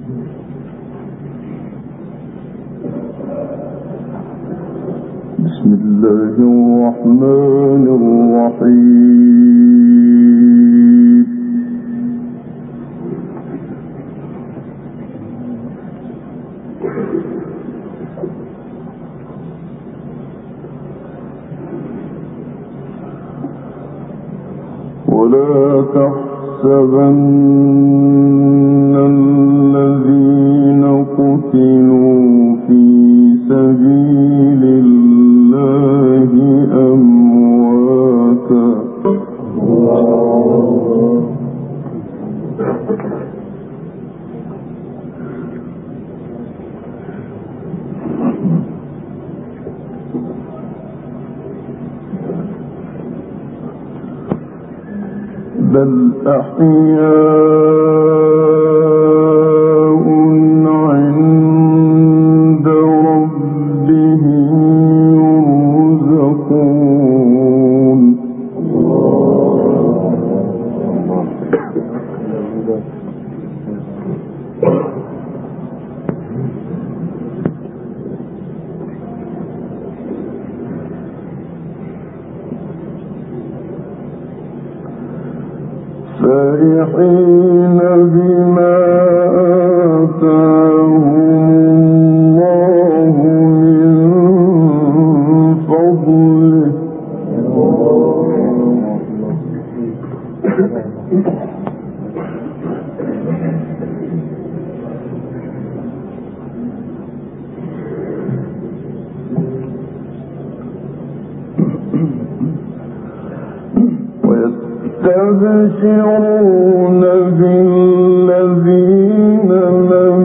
بسم الله الرحمن الرحيم. ولا تحسبن الذين قتلوا في سبيل الله أمواتا بل أحياء عند ربهم يرزقون. فرحين بما آتاهم الله من فضله ويستبشرون بالذين لم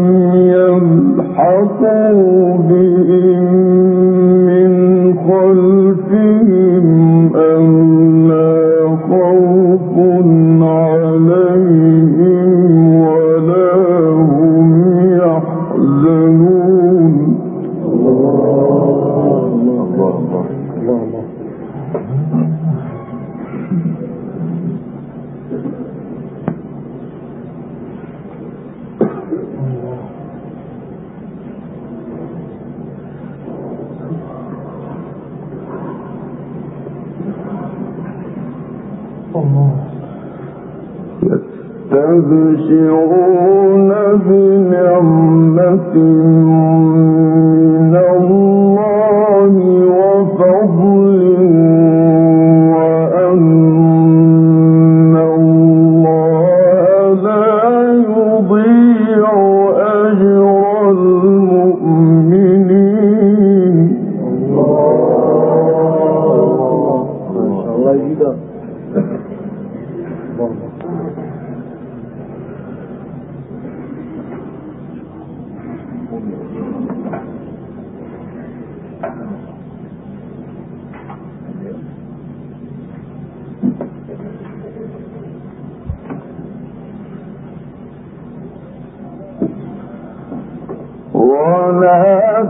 يلحقوا بهم من خلفهم ألا خوف عليهم ولا هم يحزنون. يستبشرون بنعمة من الله وفضل وأن الله لا يضيع أجر المؤمنين. ولا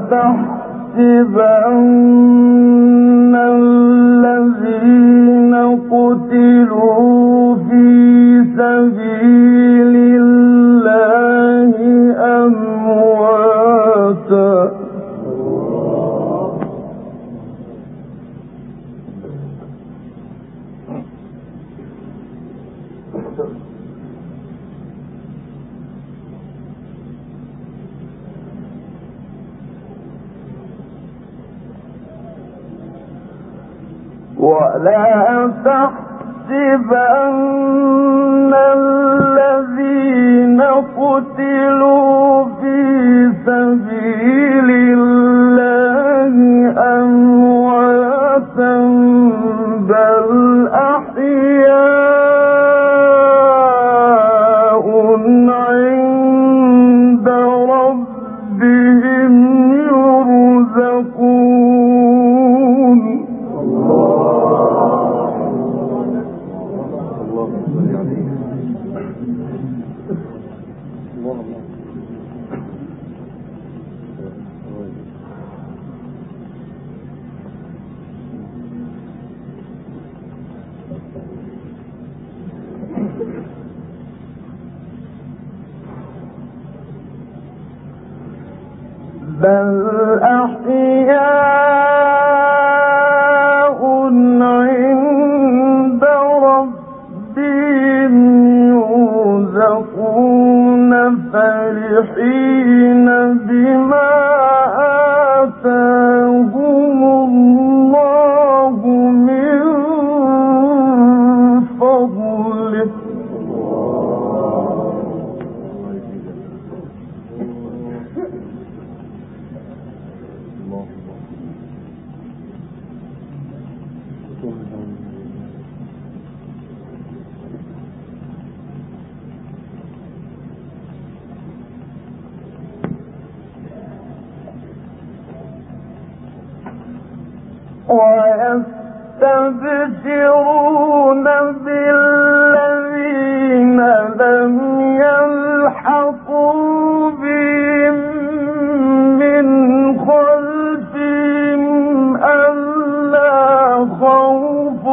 تحسبن الذين قتلوا في سبيل الله أمواتا ولا تحسبن الذين قتلوا في سبيل الله أمواتا بل أحياء عند ربهم يرزقون. بل أحياء عند ربهم يرزقون فرحين بما آتاهم الله من فضله ويستبشرون بالذين لم يلحقوا بهم من خلفهم ألا خوف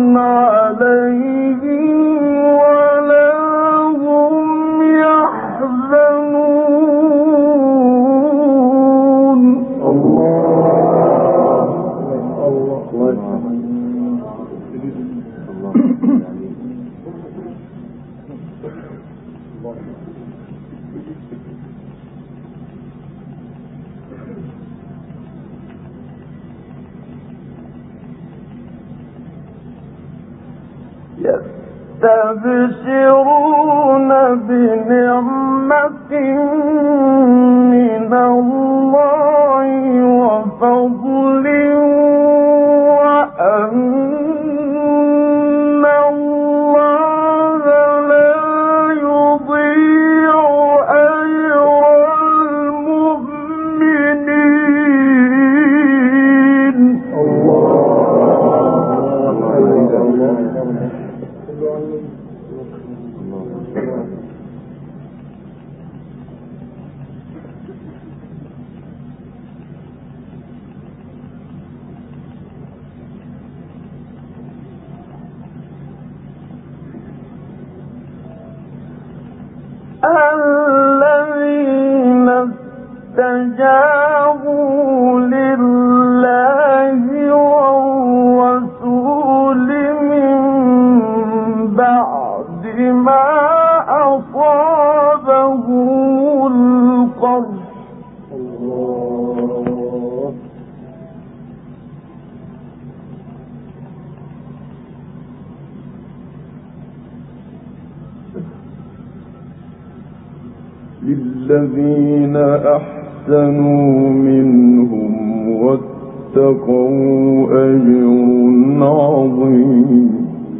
عليهم ولا هم يحزنون. يستبشرون بنعمة من الله وفضل وأن الله لا يضيع أجر المؤمنين. الذين استجابوا لله والرسول من بعد ما أصابهم القرح للذين أحسنوا منهم واتقوا أجر عظيم.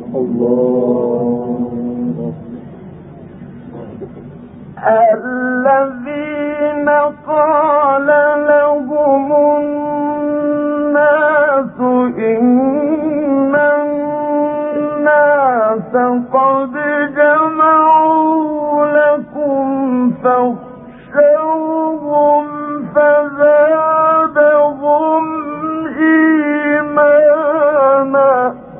الذين قال لهم الناس إن الناس قد جمعوا لكم فاخشوهم فزادهم إيمانا.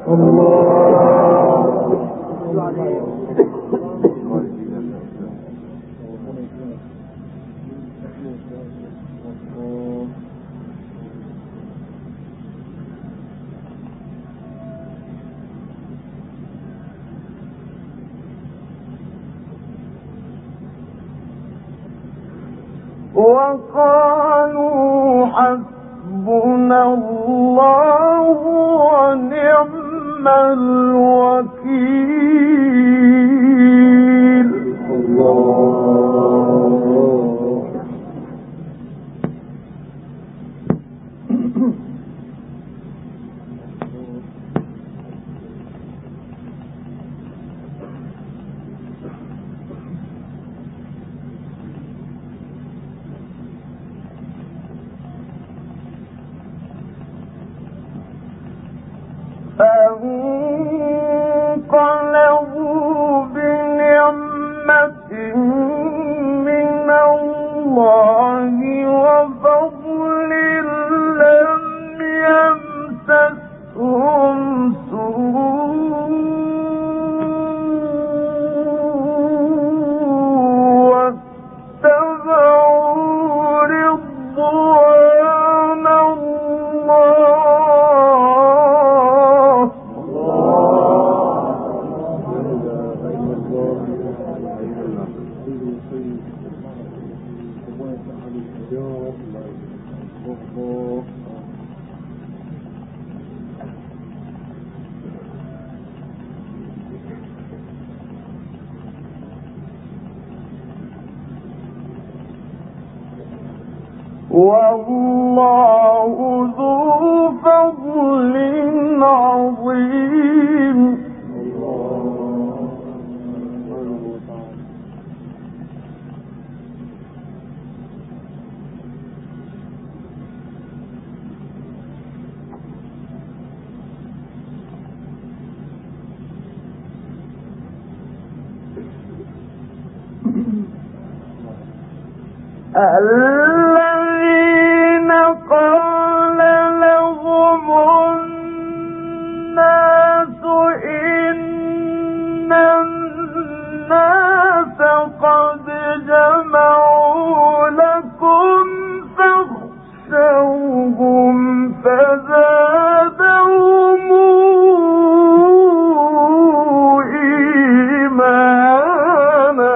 وقالوا حسبنا الله ونعم الوكيل. فانقلبوا والله ذو فضل عظيم. الذين قال لهم الناس إن الناس قد جمعوا لكم فاخشوهم فزادهم إيمانا.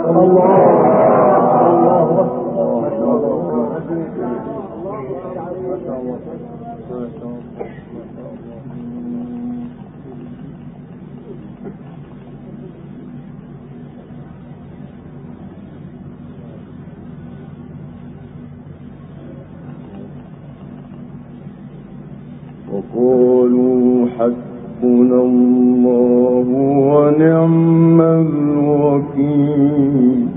وقالوا حسبنا الله ونعم الوكيل.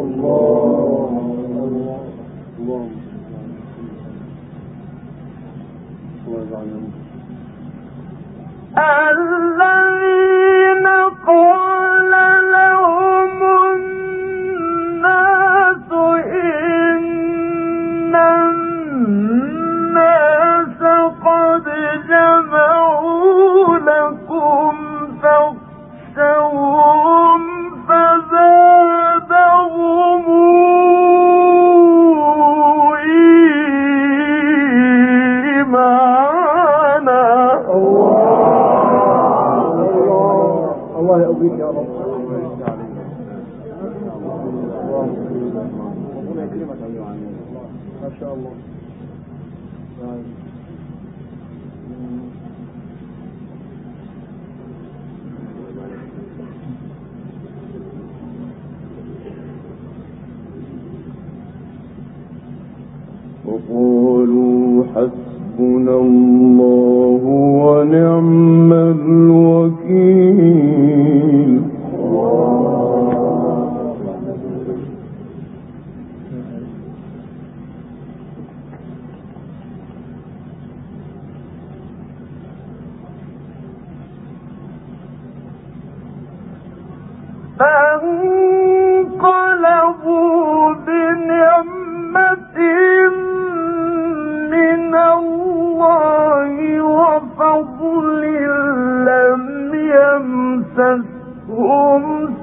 الذين قال لهم الناس إن الناس قد جمعوا لكم فاخشوهم فزادهم إيمانا. الله يقويك يا رب. ما شاء الله. وقالوا حسبنا الله ونعم الوكيل. فانقلبوا بنعمة من الله وفضل لم يمسسهم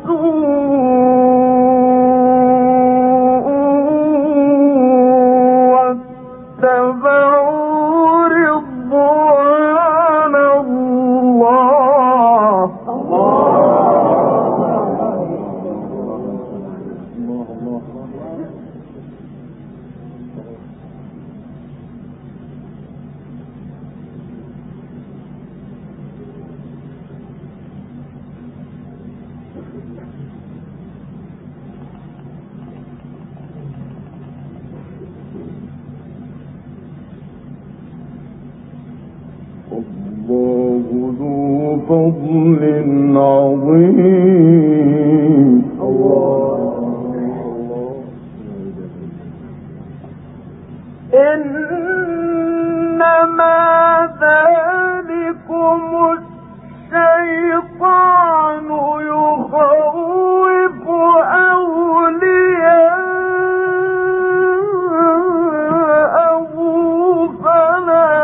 سوء واتبعوا رضوان الله. الله ذو فضل عظيم. إنما ذلكم الشيطان يخوف أولياءه فلا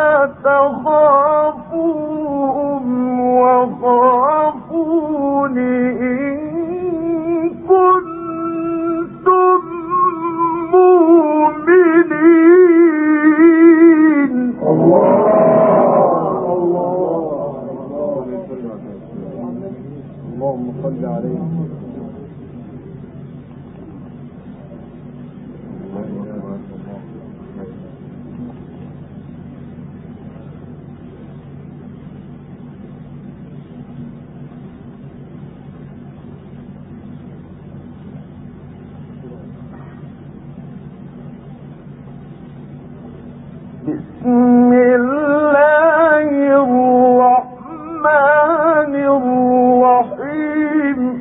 تخافوهم وخافون إن بسم الله الرحمن الرحيم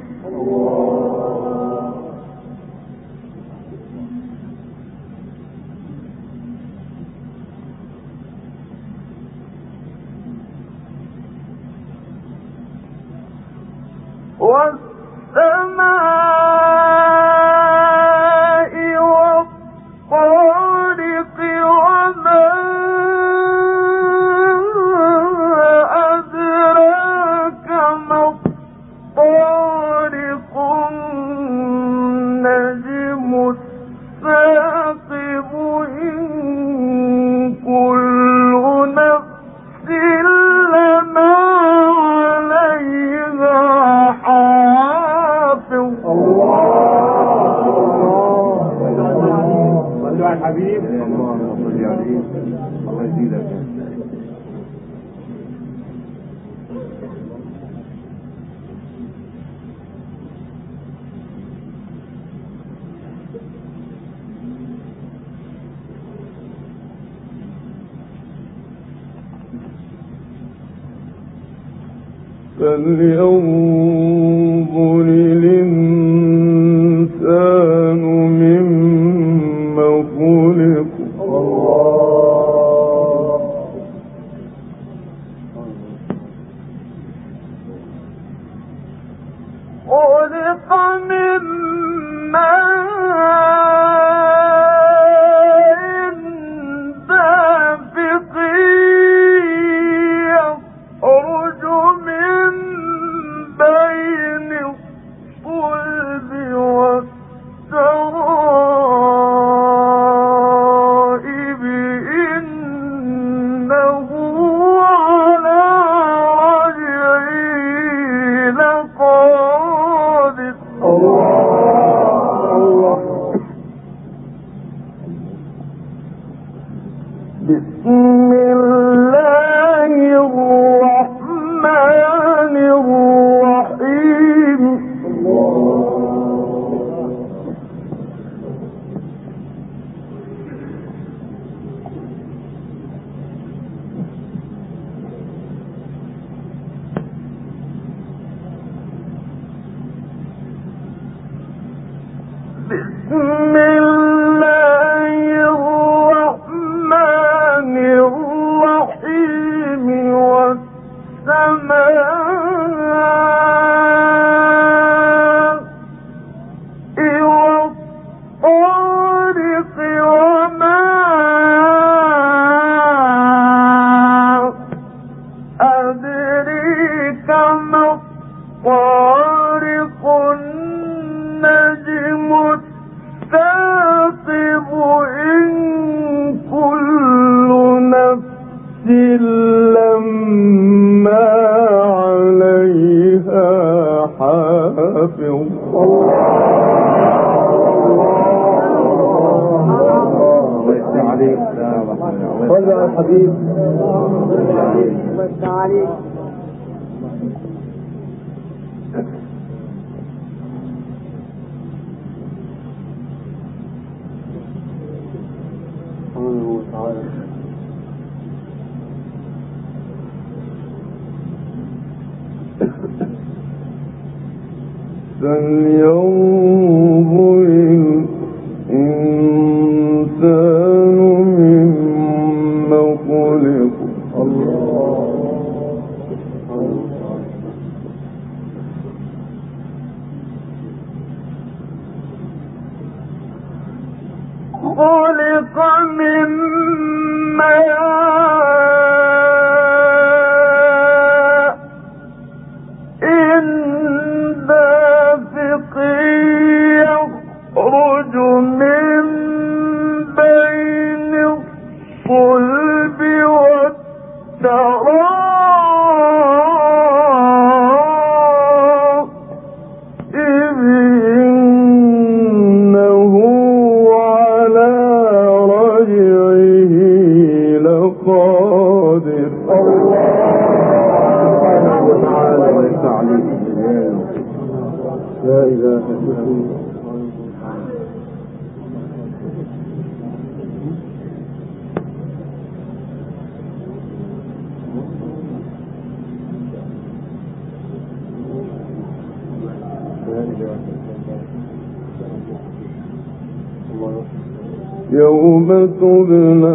والسماء والطارق وما أدراك ما الطارق النجم الثاقب إن كل نفس لما عليها حافظ صلوا على الحبيب اللهم صل عليه الله يزيدك فلينظر الإنسان مما خلق خلق من ماء دافق يخرج من بين الصلب والترائب إنه على رجعه لقادر بسم الله الرحمن الرحيم بسم الله الرحمن الرحيم والسماء والطارق وما أدريك ما الطارق النجم الثاقب إن كل نفس لما عليها حافظ صلوا على الحبيب فلينظر الإنسان مما خلق خلق من ماء دافق يخرج من بين الصلب والترائب إنه على رجعه لقادر لا إله إلا الله يوم تبلى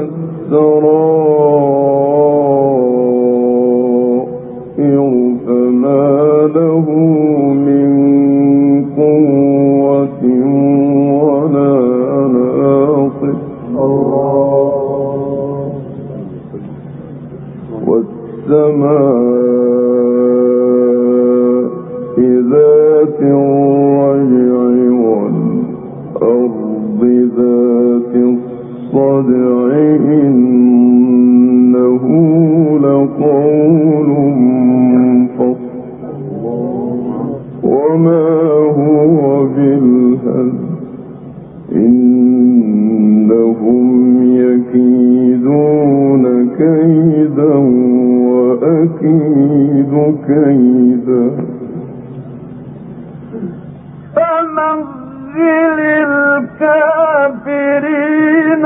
السرائر فما له من قوة ولا ناصر والسماء ذات الرجع والأرض ذات الصدع إنه لقول فصل وما هو بالهزل إنهم يكيدون كيدا وأكيد كيدا فمهل الكافرين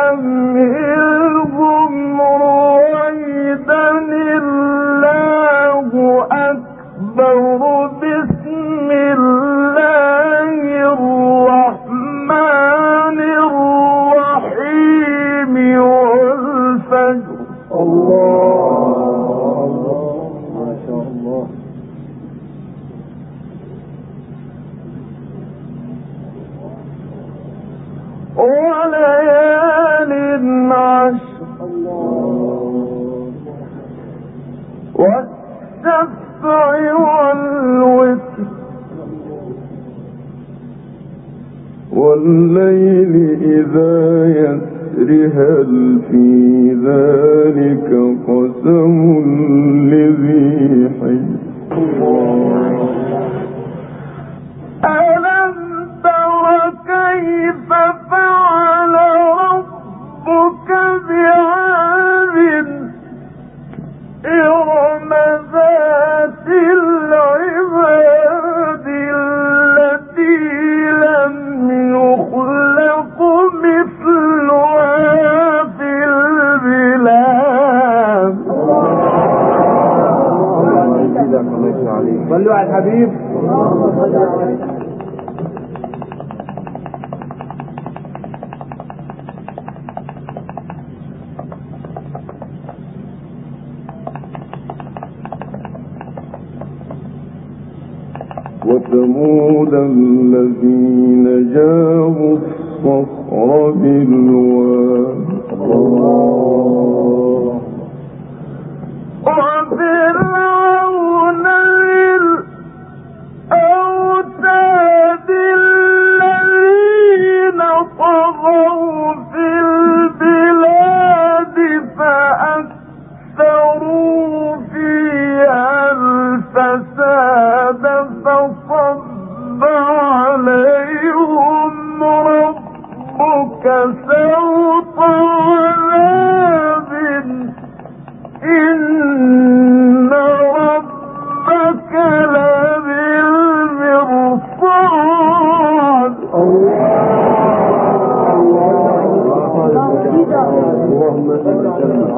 أمهلهم رويدا الله أكبر بسم الله الرحمن الرحيم والفجر الله ما شاء الله وليال عشر والشفع والوتر والليل إذا يسر هل في ذلك قسم لذي حجر ألم تر كيف فعل ربك بعاد إرم ذات العماد التي لم يخلق مثلها في البلاد صلوا على الحبيب وثمود الذين جابوا الصخر بالواد وفرعون الأوتاد الذين طغوا في البلاد فأكثروا فيها الفساد فصب عليهم ربك سوط عذاب إن ربك لبالمرصاد اللهم صل وسلم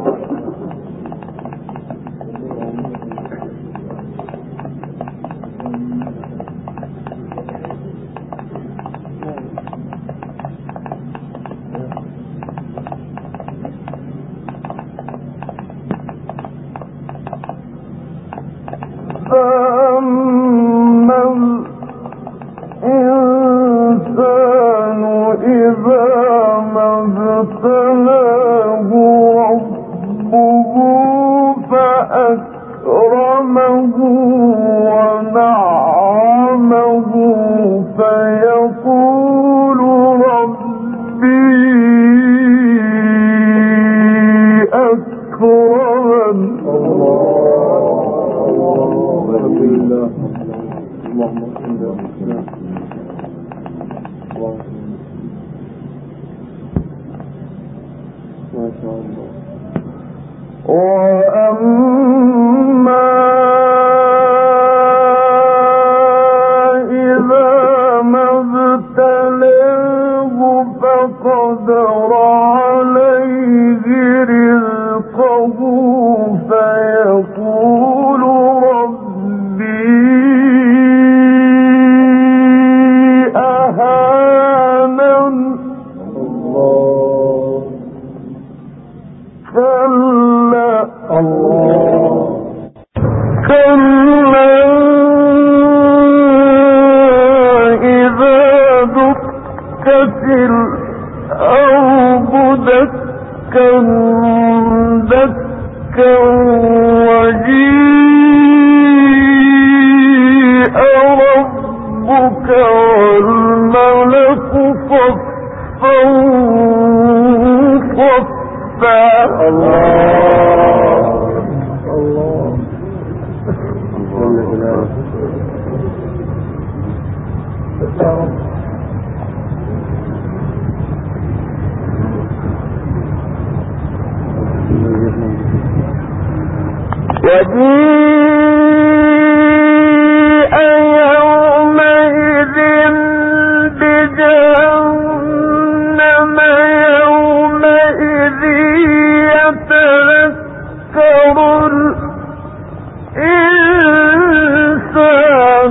فأما الإنسان إذا ما ابتلاه ربه فأكرمه ونعمه فيقول ربي أكرمن وأما إذا ما ابتلاه فقدر عليه رزقه فيقول ربي أهانن ودكت الأرض دكا دكا وجيء ربك والملك صفا صفا. وجيء يومئذ بجهنم يومئذ يتذكر الإنسان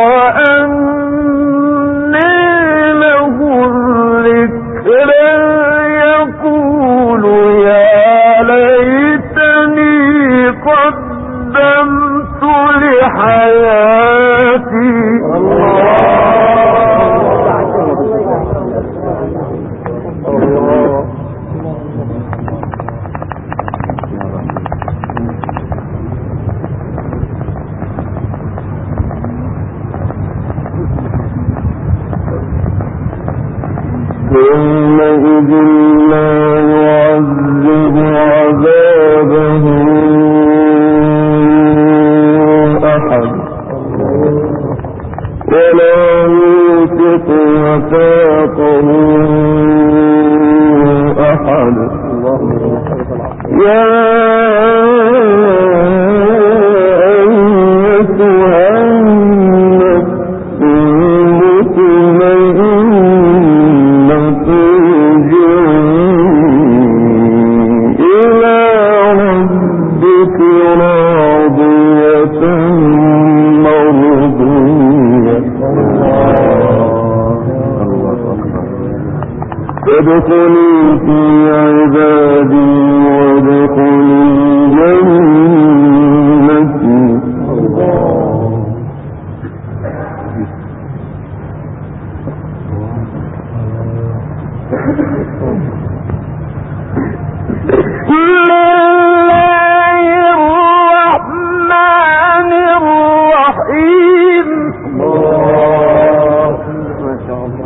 وأنى له الذكرى يقول يا ليتني قدمت لحياتي. يومئذ لا يعذب عذابه أحد ولا يوثق وثاقه أحد. يا أيتها النفس المطمئنة إلى ربك راضية مرضية فادخلي في عبادي وادخلي جنتي. بسم الله الرحمن الرحيم. ما شاء الله.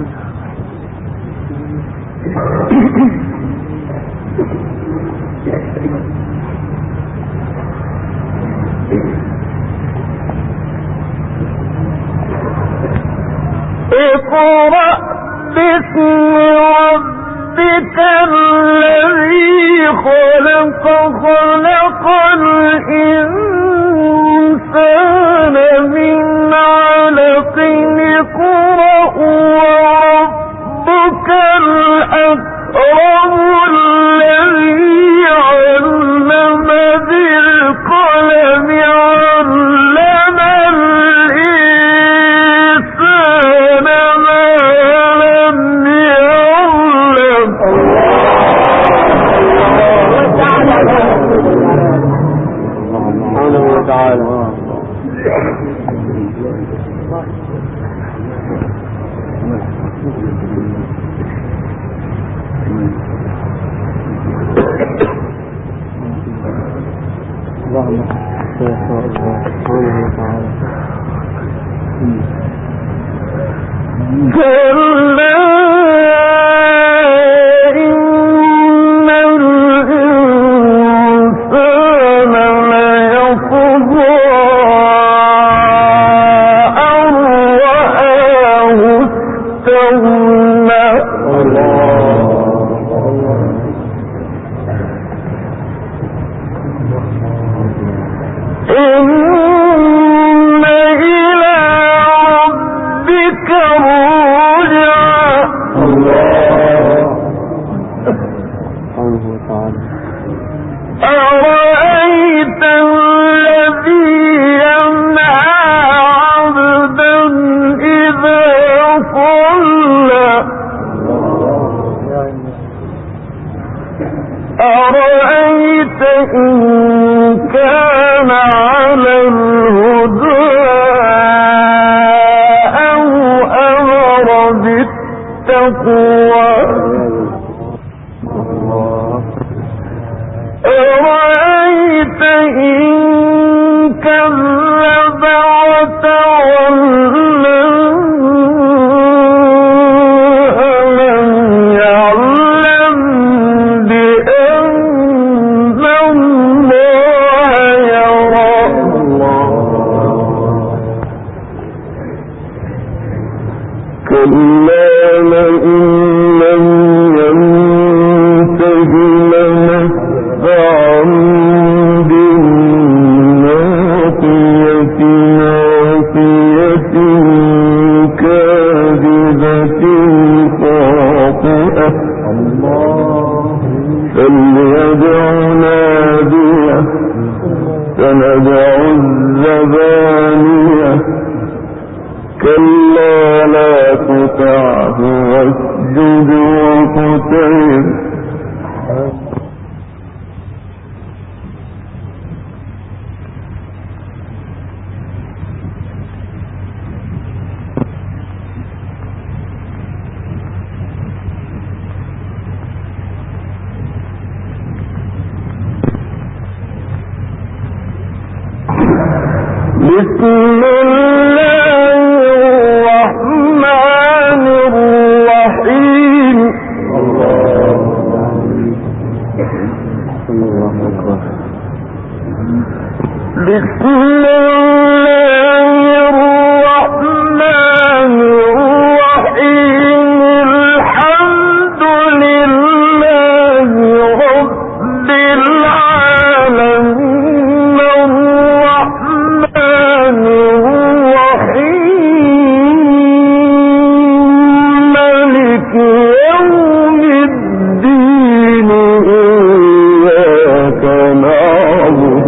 اقرأ باسم ربك الذي خلق خلق الإنسان من علق اقرأ وربك الأكرم الذي علم بالقلم علم الإنسان ما لم يعلم. سبحانه وتعالى. اللهم سبحانه وتعالى. كلا إن الإنسان ليطغى أن رآه استغنى. إن إلى ربك الرجعى. أرأيت الذي ينهى عبدا إذا صلى. أرأيت إن كان على الهدى أو أمر بالتقوى. التقوى أرأيت إن كذب وتولى ألم يعلم بأن الله يرى كلا لئن لم ينته لنسفعا بالناصية ناصية كاذبة خاطئة فليدع ناديه سندع الزبانية كلا لا تطعه واسجد واقترب بسم الله الرحمن الرحيم بسم الله الرحمن الرحيم الحمد لله رب العالمين الرحمن الرحيم مالك يوم الدين إياك نعبد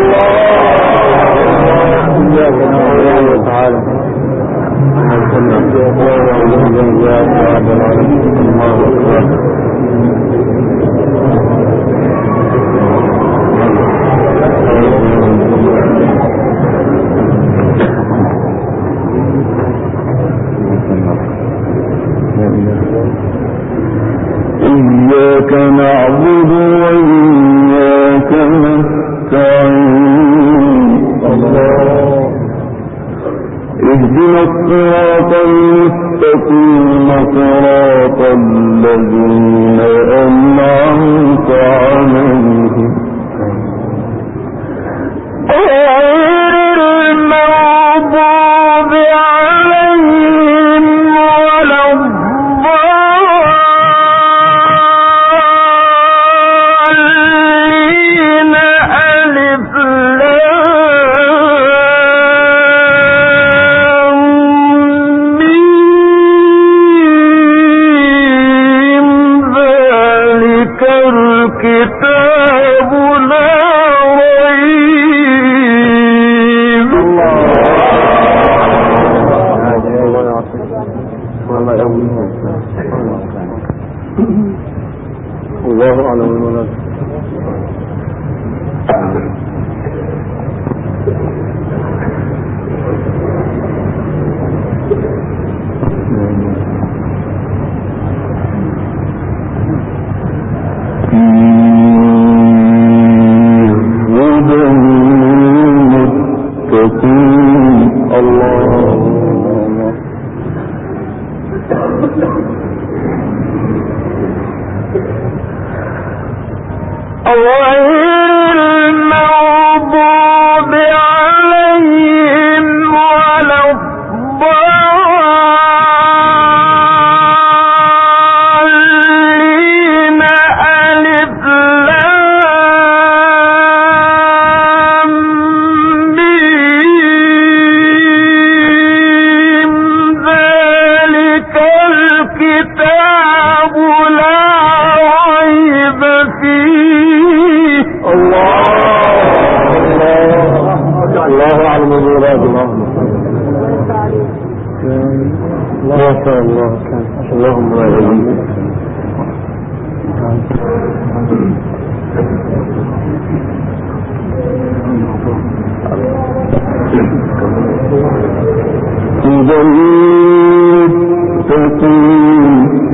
إياك نعبد وإياك نستعين اهدنا الصراط المستقيم صراط الذين أنعمت عليهم غير المغضوب عليهم ولا الضالين ألف لام ميم ذلك الكتاب لا ريب الله أعلم بالمراد غير المغضوب عليهم ولا الضالين ألف لام ميم ذلك الكتاب لا ريب فيه الله أعلم بالمراد ما شاء الله كان اللهم آمين هدى للمتقين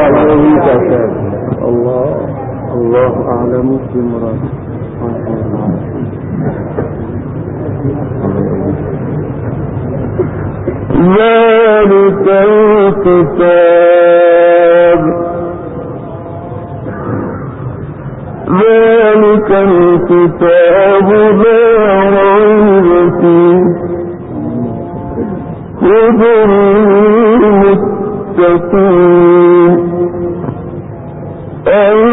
أعلم بك شيء. الله أعلم بمراده. ذلك الكتاب لا ريب فيه هدى للمتقين